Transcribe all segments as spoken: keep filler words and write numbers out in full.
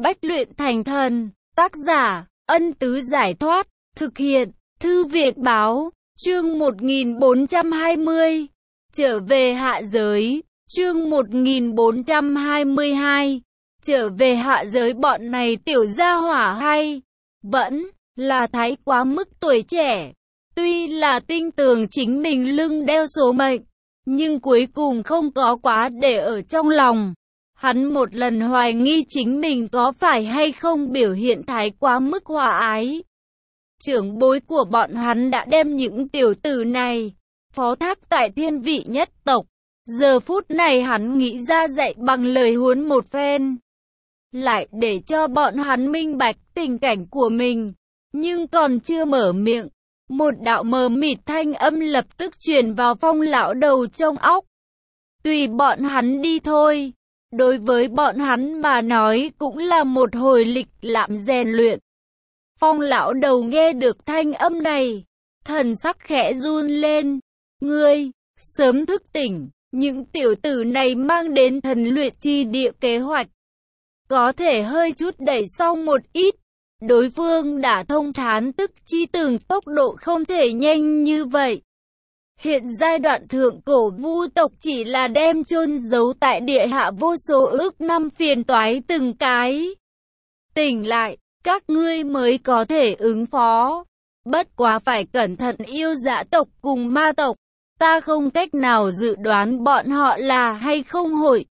Bách luyện thành thần. Tác giả, Ân Tứ Giải Thoát. Thực hiện, Thư Viện Báo. Chương một nghìn bốn trăm hai mươi. Trở về hạ giới. Chương một nghìn bốn trăm hai mươi hai. Trở về hạ giới. Bọn này tiểu gia hỏa hay vẫn là thái quá mức tuổi trẻ. Tuy là tin tưởng chính mình lưng đeo số mệnh, nhưng cuối cùng không có quá để ở trong lòng. Hắn một lần hoài nghi chính mình có phải hay không biểu hiện thái quá mức hòa ái. Trưởng bối của bọn hắn đã đem những tiểu tử này phó thác tại thiên vị nhất tộc. Giờ phút này hắn nghĩ ra dạy bằng lời huấn một phen, lại để cho bọn hắn minh bạch tình cảnh của mình. Nhưng còn chưa mở miệng, một đạo mờ mịt thanh âm lập tức truyền vào Phong lão đầu trong óc. Tùy bọn hắn đi thôi. Đối với bọn hắn mà nói cũng là một hồi lịch lãm rèn luyện. Phong lão đầu nghe được thanh âm này, thần sắc khẽ run lên. Ngươi, sớm thức tỉnh, những tiểu tử này mang đến thần luyện chi địa kế hoạch. Có thể hơi chút đẩy sau một ít. Đối phương đã thông thán tức chi từng tốc độ không thể nhanh như vậy. Hiện giai đoạn thượng cổ vu tộc chỉ là đem chôn giấu tại địa hạ vô số ước năm phiền toái từng cái. Tỉnh lại, các ngươi mới có thể ứng phó. Bất quá phải cẩn thận yêu dã tộc cùng ma tộc. Ta không cách nào dự đoán bọn họ là hay không hội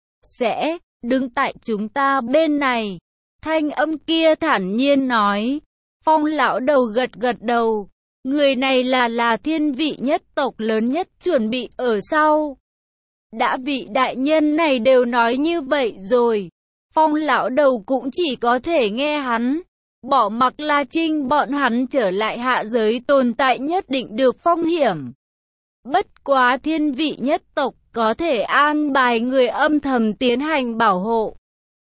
sẽ đứng tại chúng ta bên này. Thanh âm kia thản nhiên nói. Phong lão đầu gật gật đầu. Người này là là thiên vị nhất tộc lớn nhất chuẩn bị ở sau. Đã vị đại nhân này đều nói như vậy rồi. Phong lão đầu cũng chỉ có thể nghe hắn. Bỏ mặc La Trinh bọn hắn trở lại hạ giới tồn tại nhất định được phong hiểm. Bất quá thiên vị nhất tộc có thể an bài người âm thầm tiến hành bảo hộ.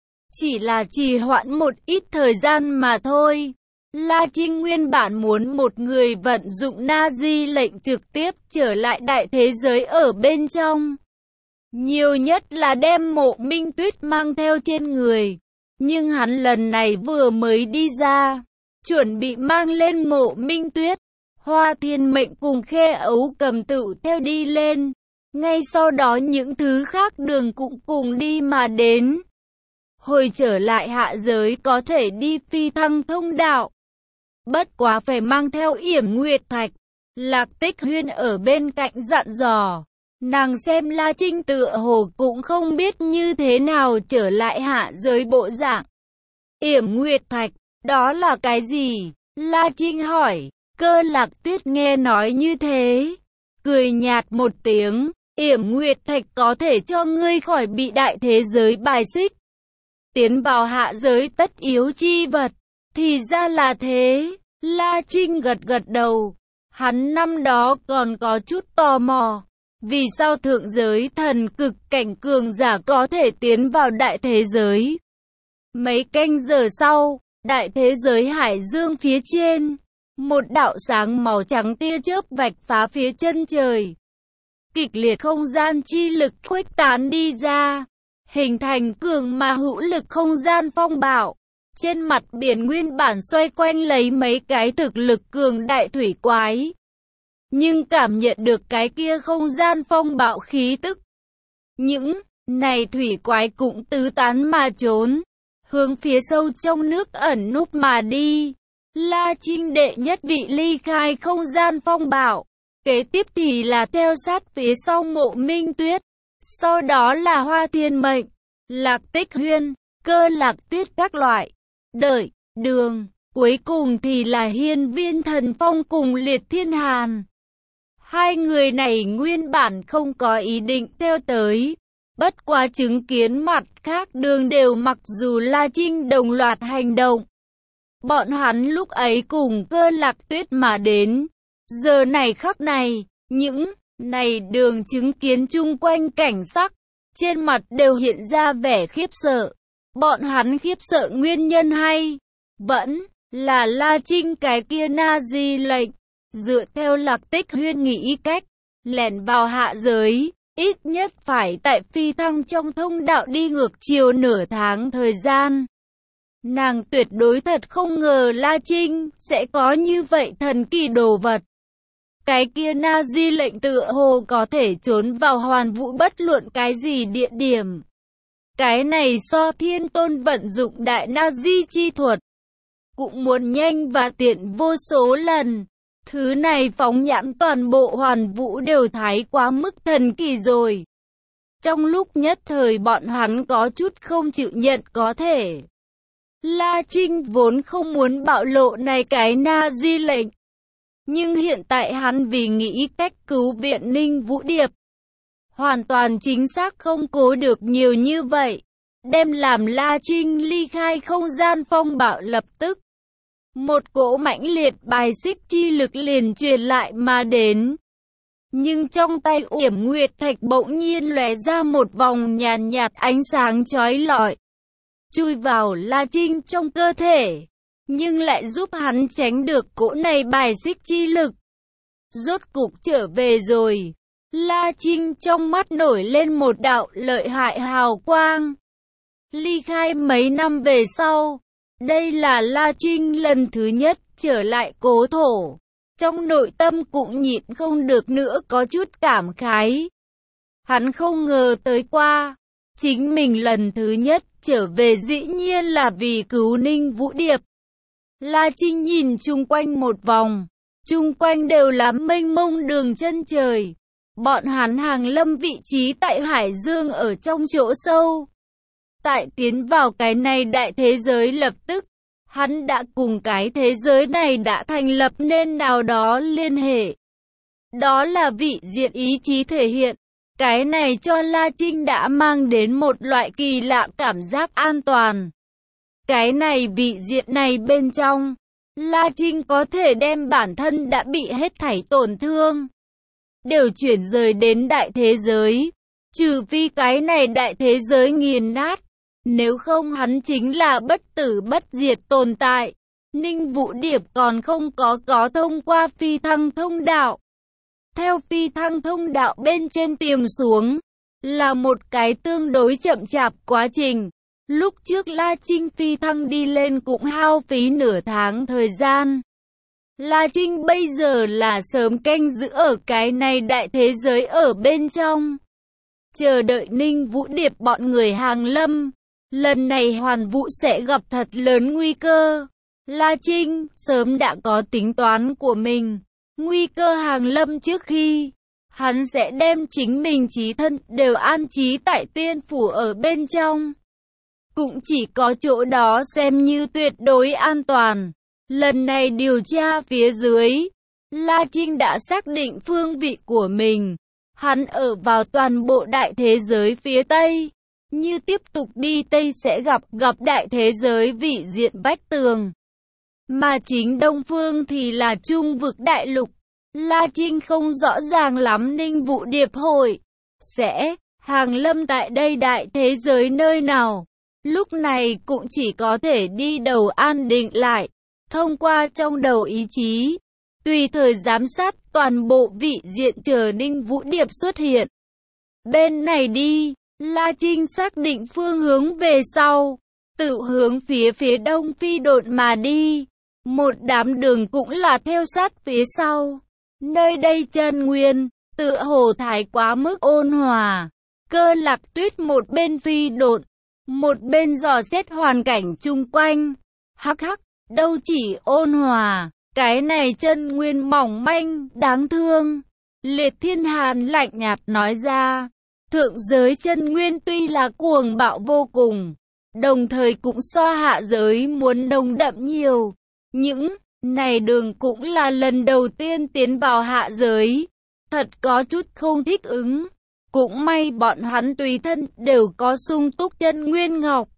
Chỉ là trì hoãn một ít thời gian mà thôi. La Trinh nguyên bản muốn một người vận dụng Na-di lệnh trực tiếp trở lại đại thế giới ở bên trong. Nhiều nhất là đem Mộ Minh Tuyết mang theo trên người. Nhưng hắn lần này vừa mới đi ra, chuẩn bị mang lên Mộ Minh Tuyết. Hoa Thiên Mệnh cùng Khe Ấu Cầm tự theo đi lên. Ngay sau đó những thứ khác đường cũng cùng đi mà đến. Hồi trở lại hạ giới có thể đi phi thăng thông đạo. Bất quá phải mang theo Yểm Nguyệt Thạch. Lạc Tích Huyên ở bên cạnh dặn dò. Nàng xem La Trinh tựa hồ cũng không biết như thế nào trở lại hạ giới bộ dạng. Yểm Nguyệt Thạch, đó là cái gì? La Trinh hỏi. Cơ Lạc Tuyết nghe nói như thế, cười nhạt một tiếng. Yểm Nguyệt Thạch có thể cho ngươi khỏi bị đại thế giới bài xích. Tiến vào hạ giới tất yếu chi vật. Thì ra là thế. La Trinh gật gật đầu. Hắn năm đó còn có chút tò mò. Vì sao thượng giới thần cực cảnh cường giả có thể tiến vào đại thế giới? Mấy canh giờ sau, đại thế giới hải dương phía trên, một đạo sáng màu trắng tia chớp vạch phá phía chân trời. Kịch liệt không gian chi lực khuếch tán đi ra, hình thành cường mà hữu lực không gian phong bạo. Trên mặt biển nguyên bản xoay quanh lấy mấy cái thực lực cường đại thủy quái. Nhưng cảm nhận được cái kia không gian phong bạo khí tức. Những này thủy quái cũng tứ tán mà trốn, hướng phía sâu trong nước ẩn núp mà đi. La Trinh đệ nhất vị ly khai không gian phong bạo. Kế tiếp thì là theo sát phía sau Mộ Minh Tuyết. Sau đó là Hoa Thiên Mệnh, Lạc Tích Huyên, Cơ Lạc Tuyết các loại. Đợi, đường, cuối cùng thì là Hiên Viên Thần Phong cùng Liệt Thiên Hàn. Hai người này nguyên bản không có ý định theo tới. Bất quá chứng kiến mặt khác đường đều mặc dù La Trinh đồng loạt hành động. Bọn hắn lúc ấy cùng Cơ Lạc Tuyết mà đến. Giờ này khắc này, những này đường chứng kiến chung quanh cảnh sắc, trên mặt đều hiện ra vẻ khiếp sợ. Bọn hắn khiếp sợ nguyên nhân hay vẫn là La Trinh cái kia Na-di lệnh. Dựa theo Lạc Tích Huyên nghĩ cách, lẻn vào hạ giới, ít nhất phải tại phi thăng trong thông đạo đi ngược chiều nửa tháng thời gian. Nàng tuyệt đối thật không ngờ La Trinh sẽ có như vậy thần kỳ đồ vật. Cái kia Na Di lệnh tựa hồ có thể trốn vào Hoàn Vũ bất luận cái gì địa điểm. Cái này so Thiên Tôn vận dụng đại Na Di chi thuật cũng muốn nhanh và tiện vô số lần. Thứ này phóng nhãn toàn bộ Hoàn Vũ đều thấy quá mức thần kỳ rồi. Trong lúc nhất thời bọn hắn có chút không chịu nhận có thể. La Trinh vốn không muốn bạo lộ này cái Na Di lệnh. Nhưng hiện tại hắn vì nghĩ cách cứu viện Ninh Vũ Điệp. Hoàn toàn chính xác không cố được nhiều như vậy. Đem làm La Trinh ly khai không gian phong bạo lập tức. Một cỗ mãnh liệt bài xích chi lực liền truyền lại mà đến. Nhưng trong tay Uyển Nguyệt Thạch bỗng nhiên lóe ra một vòng nhàn nhạt ánh sáng chói lọi. Chui vào La Trinh trong cơ thể. Nhưng lại giúp hắn tránh được cỗ này bài xích chi lực. Rốt cục trở về rồi. La Trinh trong mắt nổi lên một đạo lợi hại hào quang. Ly khai mấy năm về sau. Đây là La Trinh lần thứ nhất trở lại cố thổ. Trong nội tâm cũng nhịn không được nữa có chút cảm khái. Hắn không ngờ tới qua. Chính mình lần thứ nhất trở về dĩ nhiên là vì cứu Ninh Vũ Điệp. La Trinh nhìn chung quanh một vòng. Chung quanh đều là mênh mông đường chân trời. Bọn hắn hàng lâm vị trí tại Hải Dương ở trong chỗ sâu. Tại tiến vào cái này đại thế giới lập tức. Hắn đã cùng cái thế giới này đã thành lập nên nào đó liên hệ. Đó là vị diện ý chí thể hiện. Cái này cho La Trinh đã mang đến một loại kỳ lạ cảm giác an toàn. Cái này vị diện này bên trong, La Trinh có thể đem bản thân đã bị hết thảy tổn thương, đều chuyển rời đến đại thế giới. Trừ phi cái này đại thế giới nghiền nát. Nếu không hắn chính là bất tử bất diệt tồn tại. Ninh Vũ Điệp còn không có có thông qua phi thăng thông đạo. Theo phi thăng thông đạo bên trên tìm xuống, là một cái tương đối chậm chạp quá trình. Lúc trước La Trinh phi thăng đi lên cũng hao phí nửa tháng thời gian. La Trinh bây giờ là sớm canh giữ ở cái này đại thế giới ở bên trong. Chờ đợi Ninh Vũ Điệp bọn người hàng lâm. Lần này Hoàn Vũ sẽ gặp thật lớn nguy cơ. La Trinh sớm đã có tính toán của mình. Nguy cơ hàng lâm trước khi, hắn sẽ đem chính mình chí thân đều an trí tại tiên phủ ở bên trong. Cũng chỉ có chỗ đó xem như tuyệt đối an toàn. Lần này điều tra phía dưới, La Trinh đã xác định phương vị của mình. Hắn ở vào toàn bộ đại thế giới phía Tây. Như tiếp tục đi Tây sẽ gặp gặp đại thế giới vị diện vách tường. Mà chính Đông Phương thì là Trung vực đại lục. La Trinh không rõ ràng lắm Ninh Vũ Điệp hội sẽ hàng lâm tại đây đại thế giới nơi nào. Lúc này cũng chỉ có thể đi đầu an định lại. Thông qua trong đầu ý chí. Tùy thời giám sát toàn bộ vị diện chờ Ninh Vũ Điệp xuất hiện. Bên này đi. La Trinh xác định phương hướng về sau. Tự hướng phía phía đông phi độn mà đi. Một đám đường cũng là theo sát phía sau. Nơi đây chân nguyên, tựa hồ thái quá mức ôn hòa. Cơ Lạc Tuyết một bên phi độn, một bên dò xét hoàn cảnh chung quanh. Hắc hắc, đâu chỉ ôn hòa, cái này chân nguyên mỏng manh, đáng thương. Liệt Thiên Hàn lạnh nhạt nói ra, thượng giới chân nguyên tuy là cuồng bạo vô cùng, đồng thời cũng so hạ giới muốn nồng đậm nhiều. Những này đường cũng là lần đầu tiên tiến vào hạ giới, thật có chút không thích ứng. Cũng may bọn hắn tùy thân đều có sung túc chân nguyên ngọc.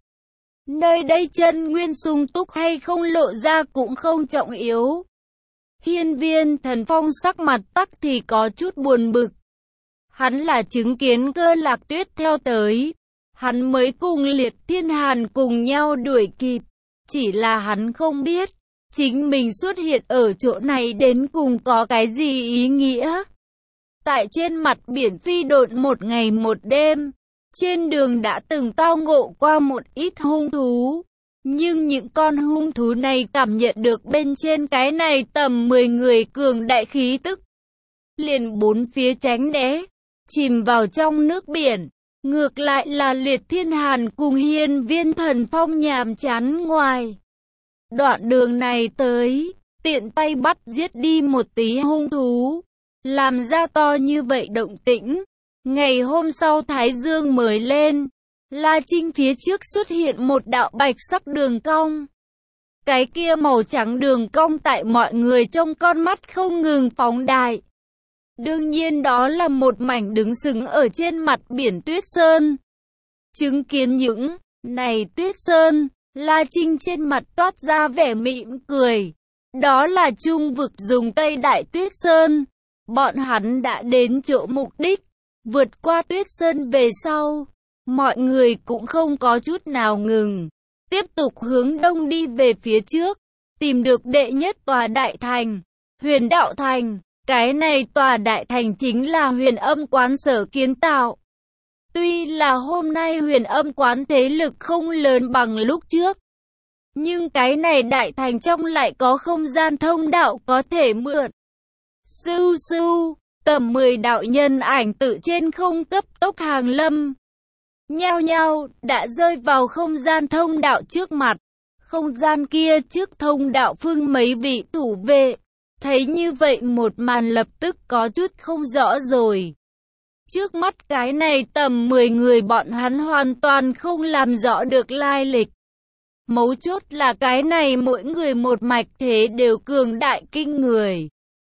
Nơi đây chân nguyên sung túc hay không lộ ra cũng không trọng yếu. Hiên Viên Thần Phong sắc mặt tắc thì có chút buồn bực. Hắn là chứng kiến Cơ Lạc Tuyết theo tới, hắn mới cùng Liệt Thiên Hàn cùng nhau đuổi kịp. Chỉ là hắn không biết, chính mình xuất hiện ở chỗ này đến cùng có cái gì ý nghĩa. Tại trên mặt biển phi độn một ngày một đêm, trên đường đã từng tao ngộ qua một ít hung thú. Nhưng những con hung thú này cảm nhận được bên trên cái này tầm mười người cường đại khí tức, liền bốn phía tránh né, chìm vào trong nước biển. Ngược lại là Liệt Thiên Hàn cùng Hiên Viên Thần Phong nhàm chán ngoài. Đoạn đường này tới, tiện tay bắt giết đi một tí hung thú, làm ra to như vậy động tĩnh. Ngày hôm sau Thái Dương mới lên, La Trinh phía trước xuất hiện một đạo bạch sắc đường cong. Cái kia màu trắng đường cong tại mọi người trong con mắt không ngừng phóng đại. Đương nhiên đó là một mảnh đứng sừng ở trên mặt biển tuyết sơn. Chứng kiến những này tuyết sơn, La Trinh trên mặt toát ra vẻ mỉm cười. Đó là Trung Vực dùng Tây Đại Tuyết Sơn. Bọn hắn đã đến chỗ mục đích. Vượt qua tuyết sơn về sau, mọi người cũng không có chút nào ngừng. Tiếp tục hướng đông đi về phía trước, tìm được đệ nhất tòa đại thành, Huyền Đạo Thành. Cái này tòa đại thành chính là Huyền Âm Quán sở kiến tạo. Tuy là hôm nay Huyền Âm Quán thế lực không lớn bằng lúc trước, nhưng cái này đại thành trong lại có không gian thông đạo có thể mượn. Sưu sưu, tầm mười đạo nhân ảnh tự trên không cấp tốc hàng lâm. Nhao nhao, đã rơi vào không gian thông đạo trước mặt. Không gian kia trước thông đạo phương mấy vị thủ vệ. Thấy như vậy một màn lập tức có chút không rõ rồi. Trước mắt cái này tầm mười người bọn hắn hoàn toàn không làm rõ được lai lịch. Mấu chốt là cái này mỗi người một mạch thế đều cường đại kinh người.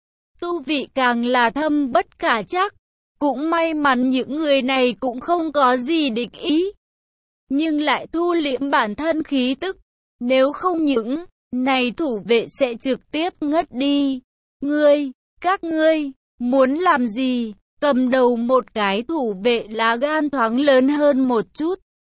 Tu vị càng là thâm bất khả trắc. Cũng may mắn những người này cũng không có gì địch ý. Nhưng lại thu liễm bản thân khí tức. Nếu không những này thủ vệ sẽ trực tiếp ngất đi. Ngươi, các ngươi, muốn làm gì? Cầm đầu một cái thủ vệ lá gan thoáng lớn hơn một chút.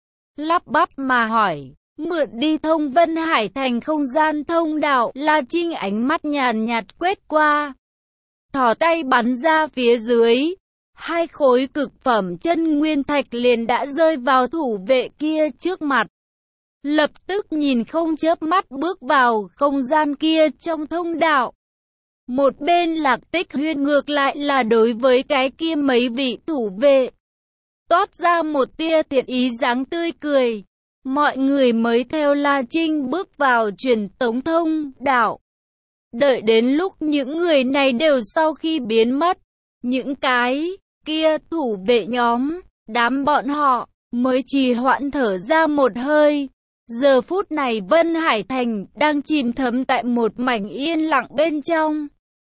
Lắp bắp mà hỏi, mượn đi thông Vân Hải thành không gian thông đạo. La Trinh ánh mắt nhàn nhạt quét qua. Thỏ tay bắn ra phía dưới. Hai khối cực phẩm chân nguyên thạch liền đã rơi vào thủ vệ kia trước mặt. Lập tức nhìn không chớp mắt bước vào không gian kia trong thông đạo. Một bên Lạc Tích Huyên ngược lại là đối với cái kia mấy vị thủ vệ toát ra một tia thiện ý dáng tươi cười. Mọi người mới theo La Trinh bước vào truyền tống thông đạo. Đợi đến lúc những người này đều sau khi biến mất, những cái kia thủ vệ nhóm, đám bọn họ mới trì hoãn thở ra một hơi. Giờ phút này Vân Hải Thành đang chìm thấm tại một mảnh yên lặng bên trong.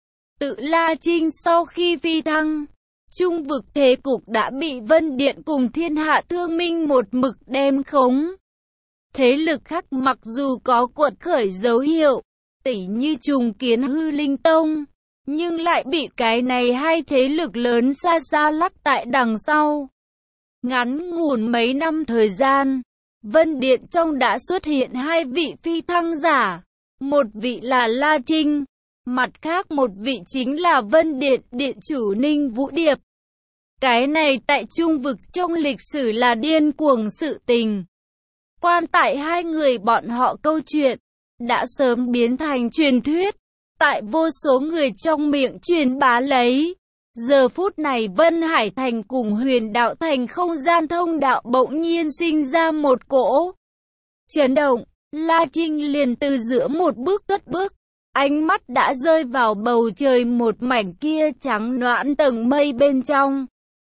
Tự La Trinh sau khi phi thăng, Trung Vực thế cục đã bị Vân Điện cùng Thiên Hạ Thương Minh một mực đem khống. Thế lực khác mặc dù có quật khởi dấu hiệu, tỉ như Trùng Kiến Hư Linh Tông, nhưng lại bị cái này hai thế lực lớn xa xa lắc tại đằng sau. Ngắn ngủn mấy năm thời gian, Vân Điện trong đã xuất hiện hai vị phi thăng giả. Một vị là La Trinh, mặt khác một vị chính là Vân Điện Điện chủ Ninh Vũ Điệp. Cái này tại Trung Vực trong lịch sử là điên cuồng sự tình. Quan tại hai người bọn họ câu chuyện, đã sớm biến thành truyền thuyết, tại vô số người trong miệng truyền bá lấy. Giờ phút này Vân Hải Thành cùng Huyền Đạo Thành không gian thông đạo bỗng nhiên sinh ra một cỗ chấn động. La Trinh liền từ giữa một bước cất bước, ánh mắt đã rơi vào bầu trời một mảnh kia trắng noãn tầng mây bên trong.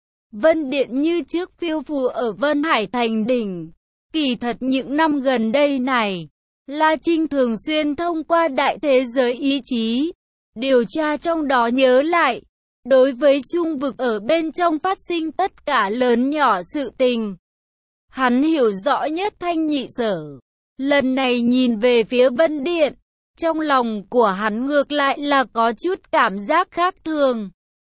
Vân Điện như trước phiêu phù ở Vân Hải Thành đỉnh. Kỳ thật những năm gần đây này, La Trinh thường xuyên thông qua đại thế giới ý chí, điều tra trong đó nhớ lại. Đối với Trung Vực ở bên trong phát sinh tất cả lớn nhỏ sự tình, hắn hiểu rõ nhất thanh nhị sở. Lần này nhìn về phía Vân Điện, trong lòng của hắn ngược lại là có chút cảm giác khác thường.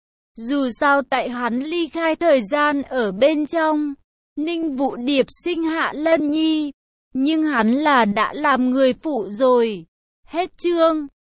Dù sao tại hắn ly khai thời gian ở bên trong, Ninh Vũ Điệp sinh hạ Lân Nhi, nhưng hắn là đã làm người phụ rồi. Hết chương.